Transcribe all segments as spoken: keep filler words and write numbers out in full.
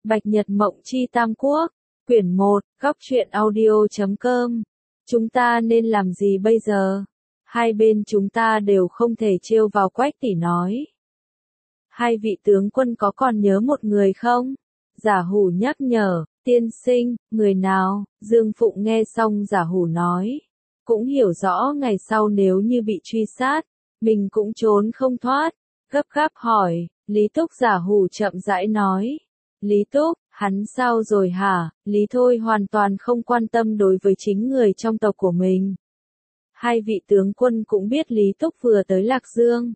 Bạch Nhật Mộng Chi Tam Quốc, quyển một, góc truyện audio chấm com. Chúng ta nên làm gì bây giờ? Hai bên chúng ta đều không thể trêu vào, Quách tỷ nói. Hai vị tướng quân có còn nhớ một người không? Giả Hủ nhắc nhở, tiên sinh, người nào? Dương Phụng nghe xong Giả Hủ nói. Cũng hiểu rõ ngày sau nếu như bị truy sát, mình cũng trốn không thoát. Gấp gáp hỏi, Lý Túc. Giả Hủ chậm rãi nói. Lý Túc, hắn sao rồi hả? Lý Thôi hoàn toàn không quan tâm đối với chính người trong tộc của mình. Hai vị tướng quân cũng biết Lý Túc vừa tới Lạc Dương,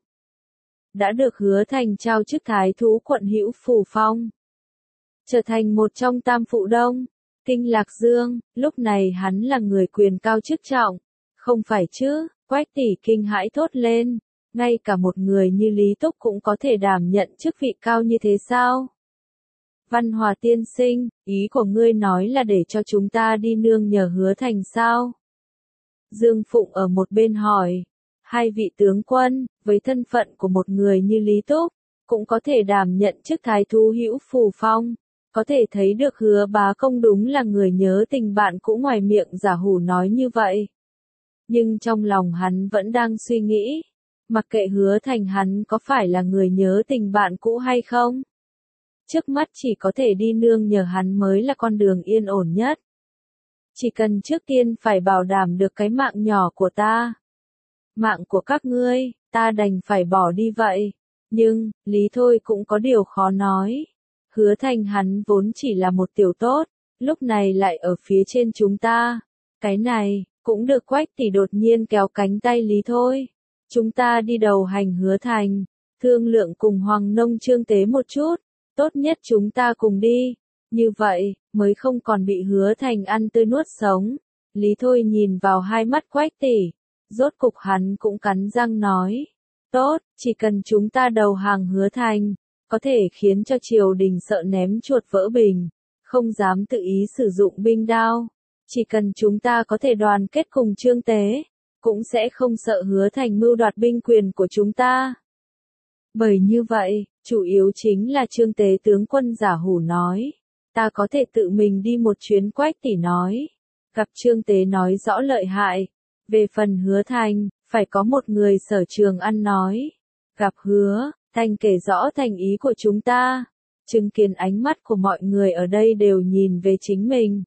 đã được Hứa Thành trao chức thái thú quận Hữu Phủ Phong, trở thành một trong tam phụ đông kinh Lạc Dương. Lúc này hắn là người quyền cao chức trọng, không phải chứ? Quách tỷ kinh hãi thốt lên, ngay cả một người như Lý Túc cũng có thể đảm nhận chức vị cao như thế sao? Văn Hòa tiên sinh, ý của ngươi nói là để cho chúng ta đi nương nhờ Hứa Thành sao? Dương Phụng ở một bên hỏi. Hai vị tướng quân, với thân phận của một người như Lý Túc, cũng có thể đảm nhận chức thái thú Hữu Phủ Phong, có thể thấy được Hứa bá công đúng là người nhớ tình bạn cũ. Ngoài miệng Giả Hủ nói như vậy, nhưng trong lòng hắn vẫn đang suy nghĩ, mặc kệ Hứa Thành hắn có phải là người nhớ tình bạn cũ hay không, trước mắt chỉ có thể đi nương nhờ hắn mới là con đường yên ổn nhất. Chỉ cần trước tiên phải bảo đảm được cái mạng nhỏ của ta. Mạng của các ngươi, ta đành phải bỏ đi vậy. Nhưng, Lý Thôi cũng có điều khó nói. Hứa Thành hắn vốn chỉ là một tiểu tốt, lúc này lại ở phía trên chúng ta. Cái này, cũng được. Quách tỷ đột nhiên kéo cánh tay Lý Thôi. Chúng ta đi đầu hành Hứa Thành, thương lượng cùng Hoàng Nông Trương Tế một chút. Tốt nhất chúng ta cùng đi. Như vậy, mới không còn bị Hứa Thành ăn tươi nuốt sống. Lý Thôi nhìn vào hai mắt Quách tỷ. Rốt cục hắn cũng cắn răng nói. Tốt, chỉ cần chúng ta đầu hàng Hứa Thành, có thể khiến cho triều đình sợ ném chuột vỡ bình, không dám tự ý sử dụng binh đao. Chỉ cần chúng ta có thể đoàn kết cùng Trương Tế, cũng sẽ không sợ Hứa Thành mưu đoạt binh quyền của chúng ta. Bởi như vậy, chủ yếu chính là Trương Tế tướng quân. Giả Hủ nói. Ta có thể tự mình đi một chuyến. Quách tỷ nói. Gặp Trương Tế nói rõ lợi hại. Về phần Hứa Thành, phải có một người Sở Trường Ăn nói. Gặp Hứa Thành kể rõ thành ý của chúng ta. Chứng kiến ánh mắt của mọi người ở đây đều nhìn về chính mình.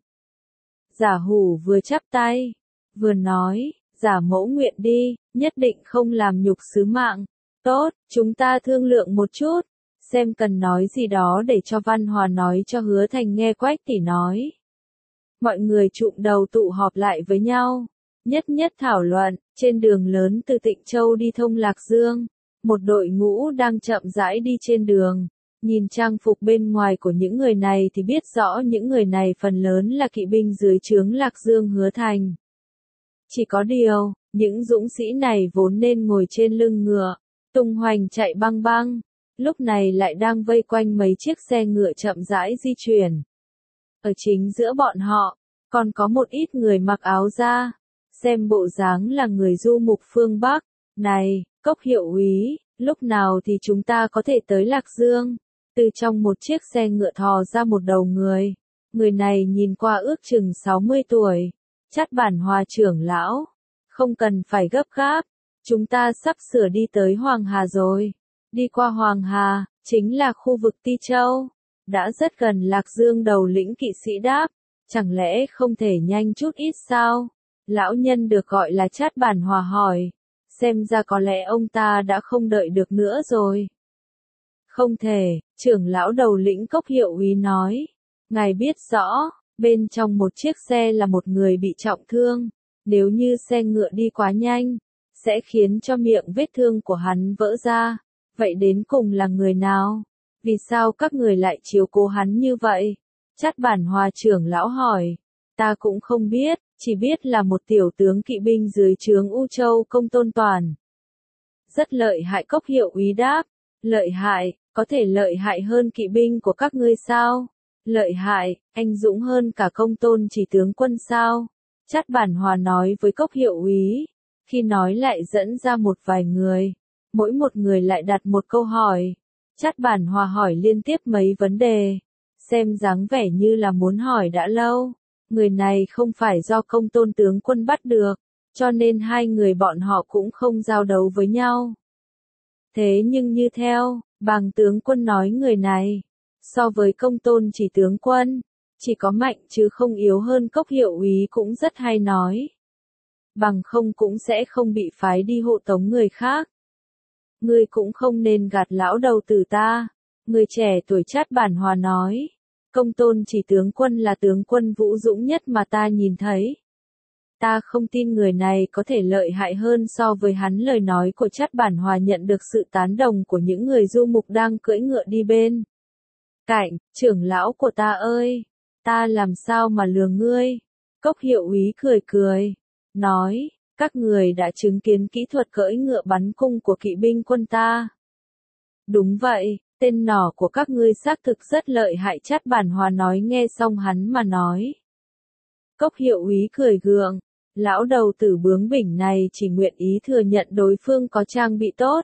Giả Hủ vừa chắp tay, vừa nói, Giả mẫu nguyện đi, nhất định không làm nhục sứ mạng. Tốt, chúng ta thương lượng một chút, xem cần nói gì đó để cho Văn Hòa nói cho Hứa Thành nghe. Quách tỷ nói. Mọi người trụm đầu tụ họp lại với nhau, nhất nhất thảo luận. Trên đường lớn từ Tịnh Châu đi thông Lạc Dương, một đội ngũ đang chậm rãi đi trên đường. Nhìn trang phục bên ngoài của những người này thì biết rõ những người này phần lớn là kỵ binh dưới trướng Lạc Dương Hứa Thành. Chỉ có điều, những dũng sĩ này vốn nên ngồi trên lưng ngựa, tung hoành chạy băng băng, lúc này lại đang vây quanh mấy chiếc xe ngựa chậm rãi di chuyển. Ở chính giữa bọn họ, còn có một ít người mặc áo da, xem bộ dáng là người du mục phương Bắc. Này, Cốc hiệu úy, lúc nào thì chúng ta có thể tới Lạc Dương? Từ trong một chiếc xe ngựa thò ra một đầu người. Người này nhìn qua ước chừng sáu mươi tuổi. Chát Bản Hòa trưởng lão. Không cần phải gấp gáp. Chúng ta sắp sửa đi tới Hoàng Hà rồi. Đi qua Hoàng Hà, chính là khu vực Ti Châu. Đã rất gần Lạc Dương. Đầu lĩnh kỵ sĩ đáp. Chẳng lẽ không thể nhanh chút ít sao? Lão nhân được gọi là Chát Bản Hòa hỏi. Xem ra có lẽ ông ta đã không đợi được nữa rồi. Không thể, trưởng lão đầu lĩnh Cốc hiệu úy nói. Ngài biết rõ, bên trong một chiếc xe là một người bị trọng thương. Nếu như xe ngựa đi quá nhanh, sẽ khiến cho miệng vết thương của hắn vỡ ra. Vậy đến cùng là người nào? Vì sao các người lại chiếu cố hắn như vậy? Chát Bản Hòa trưởng lão hỏi. Ta cũng không biết, chỉ biết là một tiểu tướng kỵ binh dưới trướng U Châu Công Tôn Toàn. Rất lợi hại. Cốc hiệu úy đáp. Lợi hại, có thể lợi hại hơn kỵ binh của các ngươi sao? Lợi hại, anh dũng hơn cả Công Tôn Chỉ tướng quân sao? Chát Bản Hòa nói với Cốc hiệu úy. Khi nói lại dẫn ra một vài người, mỗi một người lại đặt một câu hỏi. Chát Bản Hòa hỏi liên tiếp mấy vấn đề. xem dáng vẻ như là muốn hỏi đã lâu. Người này không phải do Công Tôn tướng quân bắt được, cho nên hai người bọn họ cũng không giao đấu với nhau. Thế nhưng như theo, Bàng tướng quân nói người này, so với Công Tôn chỉ tướng quân, chỉ có mạnh chứ không yếu hơn Cốc hiệu úy cũng rất hay nói. Bằng không cũng sẽ không bị phái đi hộ tống người khác. Ngươi cũng không nên gạt lão đầu tử ta. Người trẻ tuổi Chát Bản Hòa nói. Công Tôn chỉ tướng quân là tướng quân vũ dũng nhất mà ta nhìn thấy. Ta không tin người này có thể lợi hại hơn so với hắn. Lời nói của Chát Bản Hòa nhận được sự tán đồng của những người du mục đang cưỡi ngựa đi bên cạnh. Trưởng lão của ta ơi, ta làm sao mà lừa ngươi? Cốc hiệu úy cười cười, nói, các người đã chứng kiến kỹ thuật cưỡi ngựa bắn cung của kỵ binh quân ta. Đúng vậy, tên nỏ của các ngươi xác thực rất lợi hại. Chát Bản Hòa nói. Nghe xong hắn mà nói. Cốc hiệu úy cười gượng, lão đầu tử bướng bỉnh này chỉ nguyện ý thừa nhận đối phương có trang bị tốt.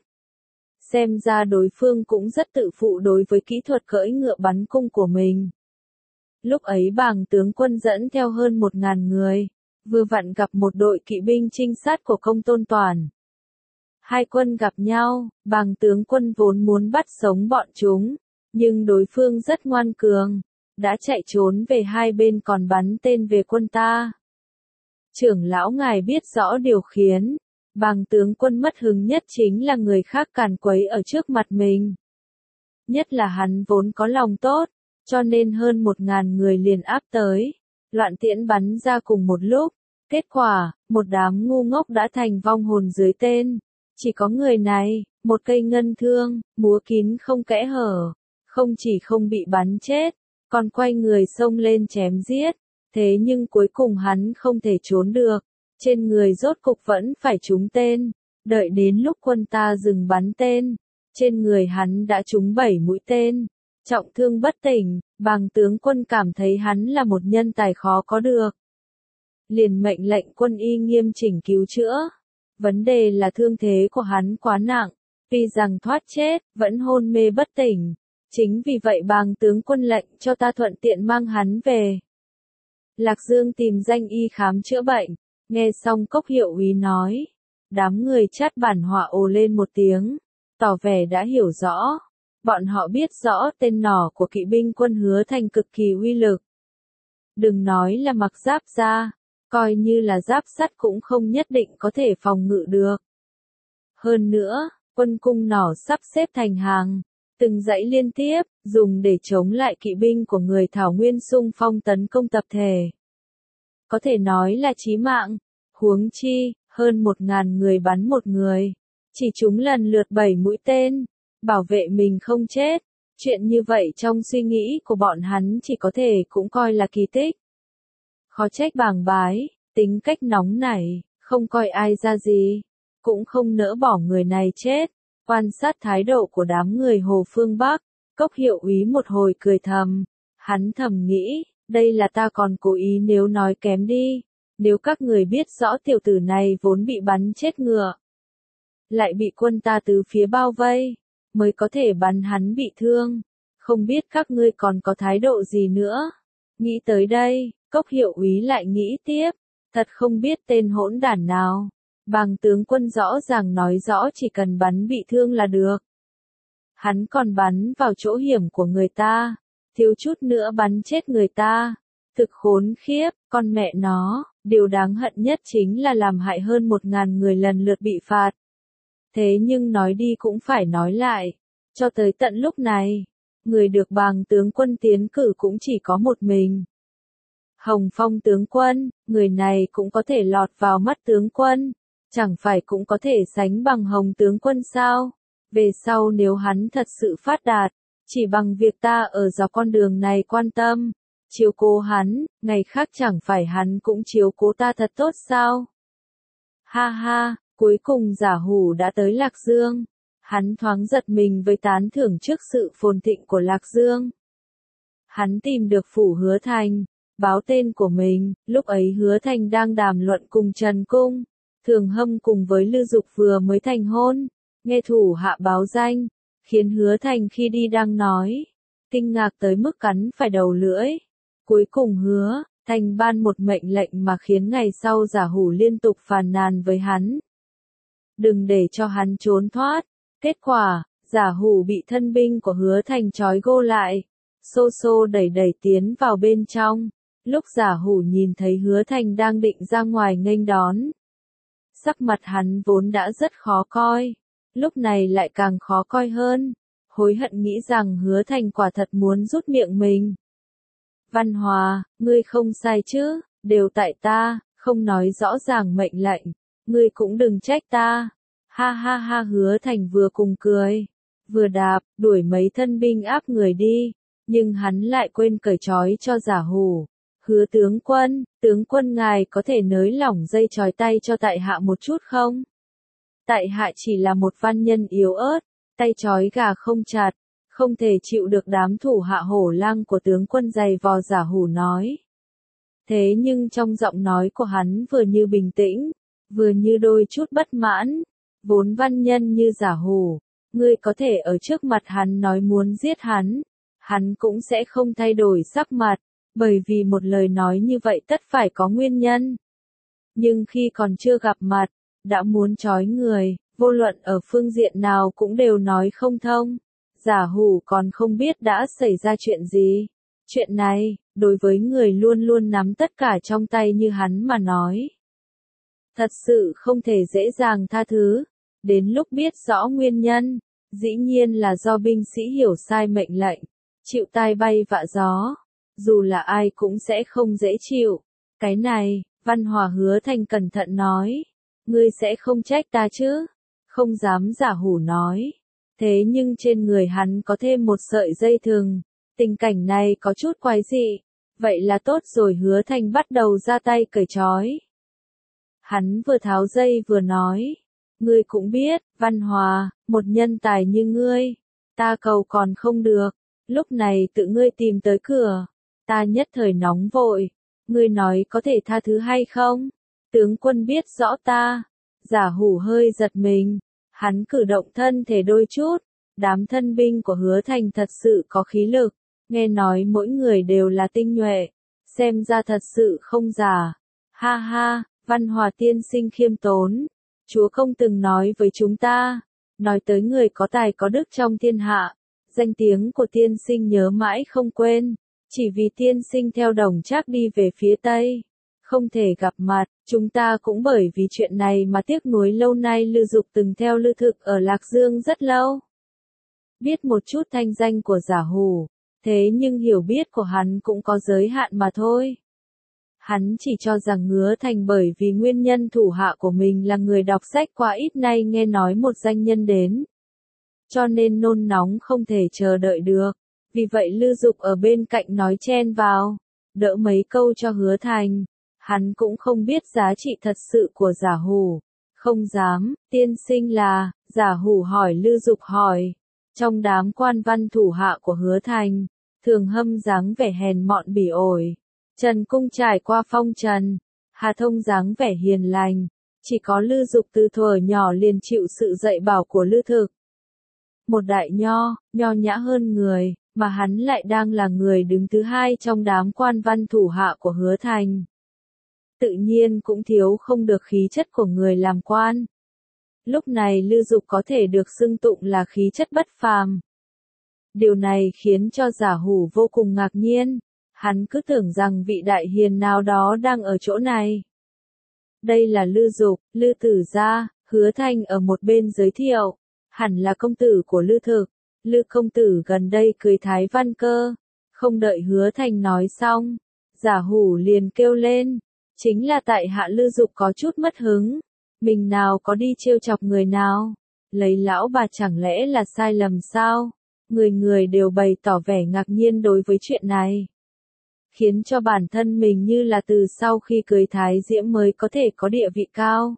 Xem ra đối phương cũng rất tự phụ đối với kỹ thuật cưỡi ngựa bắn cung của mình. Lúc ấy Bàng tướng quân dẫn theo hơn một ngàn người, vừa vặn gặp một đội kỵ binh trinh sát của Công Tôn Toàn. Hai quân gặp nhau, Bàng tướng quân vốn muốn bắt sống bọn chúng, nhưng đối phương rất ngoan cường, đã chạy trốn về hai bên còn bắn tên về quân ta. Trưởng lão ngài biết rõ điều khiến Bàng tướng quân mất hứng nhất chính là người khác càn quấy ở trước mặt mình. Nhất là hắn vốn có lòng tốt, cho nên hơn một ngàn người liền áp tới, loạn tiễn bắn ra cùng một lúc. Kết quả, một đám ngu ngốc đã thành vong hồn dưới tên. Chỉ có người này, một cây ngân thương, múa kín không kẽ hở, không chỉ không bị bắn chết, còn quay người xông lên chém giết. Thế nhưng cuối cùng hắn không thể trốn được, trên người rốt cục vẫn phải trúng tên. Đợi đến lúc quân ta dừng bắn tên, trên người hắn đã trúng bảy mũi tên, trọng thương bất tỉnh. Bàng tướng quân cảm thấy hắn là một nhân tài khó có được, liền mệnh lệnh quân y nghiêm chỉnh cứu chữa. Vấn đề là thương thế của hắn quá nặng, tuy rằng thoát chết, vẫn hôn mê bất tỉnh. Chính vì vậy Bàng tướng quân lệnh cho ta thuận tiện mang hắn về Lạc Dương tìm danh y khám chữa bệnh. Nghe xong Cốc hiệu úy nói, đám người Chát Bản Hòa ồ lên một tiếng, tỏ vẻ đã hiểu rõ. Bọn họ biết rõ tên nỏ của kỵ binh quân Hứa Thành cực kỳ uy lực. Đừng nói là mặc giáp ra, coi như là giáp sắt cũng không nhất định có thể phòng ngự được. Hơn nữa, quân cung nỏ sắp xếp thành hàng, từng dãy liên tiếp, dùng để chống lại kỵ binh của người Thảo Nguyên xung phong tấn công tập thể. Có thể nói là chí mạng, huống chi, hơn một ngàn người bắn một người, chỉ trúng lần lượt bảy mũi tên, bảo vệ mình không chết. Chuyện như vậy trong suy nghĩ của bọn hắn chỉ có thể cũng coi là kỳ tích. Khó trách Bàng Bái, tính cách nóng nảy, không coi ai ra gì, cũng không nỡ bỏ người này chết. Quan sát thái độ của đám người Hồ Phương Bắc, Cốc hiệu úy một hồi cười thầm. Hắn thầm nghĩ, đây là ta còn cố ý nếu nói kém đi. Nếu các người biết rõ tiểu tử này vốn bị bắn chết ngựa, lại bị quân ta từ phía bao vây, mới có thể bắn hắn bị thương. Không biết các ngươi còn có thái độ gì nữa. Nghĩ tới đây, Cốc hiệu úy lại nghĩ tiếp, thật không biết tên hỗn đản nào. Bàng tướng quân rõ ràng nói rõ chỉ cần bắn bị thương là được. Hắn còn bắn vào chỗ hiểm của người ta, thiếu chút nữa bắn chết người ta. Thực khốn khiếp, con mẹ nó, điều đáng hận nhất chính là làm hại hơn một ngàn người lần lượt bị phạt. Thế nhưng nói đi cũng phải nói lại, cho tới tận lúc này, người được Bàng tướng quân tiến cử cũng chỉ có một mình. Hồng Phong tướng quân, người này cũng có thể lọt vào mắt tướng quân, chẳng phải cũng có thể sánh bằng Hồng tướng quân sao? Về sau nếu hắn thật sự phát đạt, chỉ bằng việc ta ở dọc con đường này quan tâm, chiếu cố hắn, ngày khác chẳng phải hắn cũng chiếu cố ta thật tốt sao? Ha ha, cuối cùng giả hủ đã tới Lạc Dương. Hắn thoáng giật mình với tán thưởng trước sự phồn thịnh của Lạc Dương. Hắn tìm được phủ Hứa Thành, báo tên của mình. Lúc ấy Hứa Thành đang đàm luận cùng Trần Cung, Thường Hâm cùng với Lư Dục vừa mới thành hôn. Nghe thủ hạ báo danh, khiến Hứa Thành khi đi đang nói, kinh ngạc tới mức cắn phải đầu lưỡi. Cuối cùng Hứa Thành ban một mệnh lệnh mà khiến ngày sau Giả Hủ liên tục phàn nàn với hắn. Đừng để cho hắn trốn thoát. Kết quả, Giả Hủ bị thân binh của Hứa Thành trói gô lại, xô xô đẩy đẩy tiến vào bên trong. Lúc Giả Hủ nhìn thấy Hứa Thành đang định ra ngoài nghênh đón, sắc mặt hắn vốn đã rất khó coi, lúc này lại càng khó coi hơn, hối hận nghĩ rằng Hứa Thành quả thật muốn rút miệng mình. Văn Hòa, ngươi không sai chứ, đều tại ta, không nói rõ ràng mệnh lệnh, ngươi cũng đừng trách ta. Ha ha ha, Hứa Thành vừa cùng cười, vừa đạp, đuổi mấy thân binh áp người đi, nhưng hắn lại quên cởi trói cho Giả Hủ. Hứa tướng quân, tướng quân ngài có thể nới lỏng dây trói tay cho tại hạ một chút không? Tại hạ chỉ là một văn nhân yếu ớt, tay trói gà không chặt, không thể chịu được đám thủ hạ hổ lang của tướng quân giày vò. Giả Hủ nói. Thế nhưng trong giọng nói của hắn vừa như bình tĩnh, vừa như đôi chút bất mãn. Vốn văn nhân như Giả Hủ, ngươi có thể ở trước mặt hắn nói muốn giết hắn, hắn cũng sẽ không thay đổi sắc mặt, bởi vì một lời nói như vậy tất phải có nguyên nhân. Nhưng khi còn chưa gặp mặt, đã muốn trói người, vô luận ở phương diện nào cũng đều nói không thông. Giả Hủ còn không biết đã xảy ra chuyện gì. Chuyện này, đối với người luôn luôn nắm tất cả trong tay như hắn mà nói, thật sự không thể dễ dàng tha thứ. Đến lúc biết rõ nguyên nhân, dĩ nhiên là do binh sĩ hiểu sai mệnh lệnh, chịu tai bay vạ gió, dù là ai cũng sẽ không dễ chịu. Cái này, Văn Hòa Hứa Thành cẩn thận nói, ngươi sẽ không trách ta chứ? Không dám. Giả Hủ nói. Thế nhưng trên người hắn có thêm một sợi dây thừng, tình cảnh này có chút quái dị. Vậy là tốt rồi. Hứa Thành bắt đầu ra tay cởi trói. Hắn vừa tháo dây vừa nói, ngươi cũng biết, Văn Hòa, một nhân tài như ngươi, ta cầu còn không được, lúc này tự ngươi tìm tới cửa, ta nhất thời nóng vội, ngươi nói có thể tha thứ hay không? Tướng quân biết rõ ta. Giả Hủ hơi giật mình, hắn cử động thân thể đôi chút, đám thân binh của Hứa Thành thật sự có khí lực, nghe nói mỗi người đều là tinh nhuệ, xem ra thật sự không giả. Ha ha, Văn Hòa tiên sinh khiêm tốn, chúa không từng nói với chúng ta, nói tới người có tài có đức trong thiên hạ, danh tiếng của tiên sinh nhớ mãi không quên, chỉ vì tiên sinh theo Đồng Trác đi về phía Tây, không thể gặp mặt, chúng ta cũng bởi vì chuyện này mà tiếc nuối. Lâu nay Lư Dục từng theo Lư Thực ở Lạc Dương rất lâu, biết một chút thanh danh của Giả Hủ, thế nhưng hiểu biết của hắn cũng có giới hạn mà thôi. Hắn chỉ cho rằng Hứa Thành bởi vì nguyên nhân thủ hạ của mình là người đọc sách quá ít, nay nghe nói một danh nhân đến, cho nên nôn nóng không thể chờ đợi được. Vì vậy Lư Dục ở bên cạnh nói chen vào, đỡ mấy câu cho Hứa Thành. Hắn cũng không biết giá trị thật sự của Giả Hủ. Không dám. Tiên sinh là? Giả Hủ hỏi. Lư Dục hỏi. Trong đám quan văn thủ hạ của Hứa Thành, Thường Hâm dáng vẻ hèn mọn bỉ ổi, Trần Cung trải qua phong trần, Hà Thông dáng vẻ hiền lành, chỉ có Lư Dục từ thuở nhỏ liền chịu sự dạy bảo của Lư Thực. Một đại nho, nho nhã hơn người, mà hắn lại đang là người đứng thứ hai trong đám quan văn thủ hạ của Hứa Thành. Tự nhiên cũng thiếu không được khí chất của người làm quan. Lúc này Lư Dục có thể được xưng tụng là khí chất bất phàm. Điều này khiến cho Giả Hủ vô cùng ngạc nhiên, hắn cứ tưởng rằng vị đại hiền nào đó đang ở chỗ này. Đây là Lư Dục, Lư Tử gia. Hứa Thành ở một bên giới thiệu, hẳn là công tử của Lư Thực, Lư công tử gần đây cưới Thái Văn cơ. Không đợi Hứa Thành nói xong, Giả Hủ liền kêu lên, chính là tại hạ. Lư Dục có chút mất hứng, mình nào có đi trêu chọc người nào, lấy lão bà chẳng lẽ là sai lầm sao? Người người đều bày tỏ vẻ ngạc nhiên đối với chuyện này, khiến cho bản thân mình như là từ sau khi cưới Thái Diễm mới có thể có địa vị cao.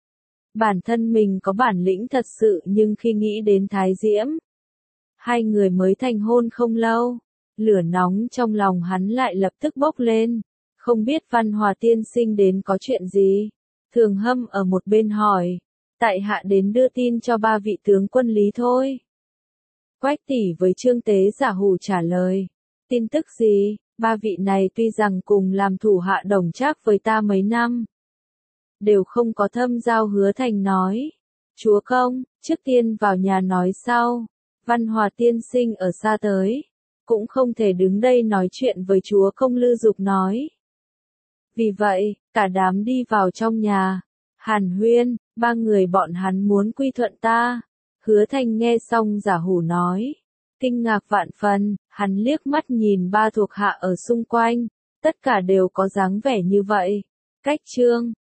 Bản thân mình có bản lĩnh thật sự, nhưng khi nghĩ đến Thái Diễm, hai người mới thành hôn không lâu, lửa nóng trong lòng hắn lại lập tức bốc lên. Không biết Văn Hòa tiên sinh đến có chuyện gì? Thường Hâm ở một bên hỏi. Tại hạ đến đưa tin cho ba vị tướng quân Lý thôi. Quách tỷ với Trương Tế giả hủ trả lời. Tin tức gì? Ba vị này tuy rằng cùng làm thủ hạ đồng trác với ta mấy năm, đều không có thâm giao. Hứa Thành nói. Chúa công, trước tiên vào nhà nói sau. Văn Hòa tiên sinh ở xa tới, cũng không thể đứng đây nói chuyện với chúa công. Lư Dục nói. Vì vậy, cả đám đi vào trong nhà. Hàn huyên, ba người bọn hắn muốn quy thuận ta. Hứa Thành nghe xong giả hủ nói. Kinh ngạc vạn phần, hắn liếc mắt nhìn ba thuộc hạ ở xung quanh. Tất cả đều có dáng vẻ như vậy. Cách Trương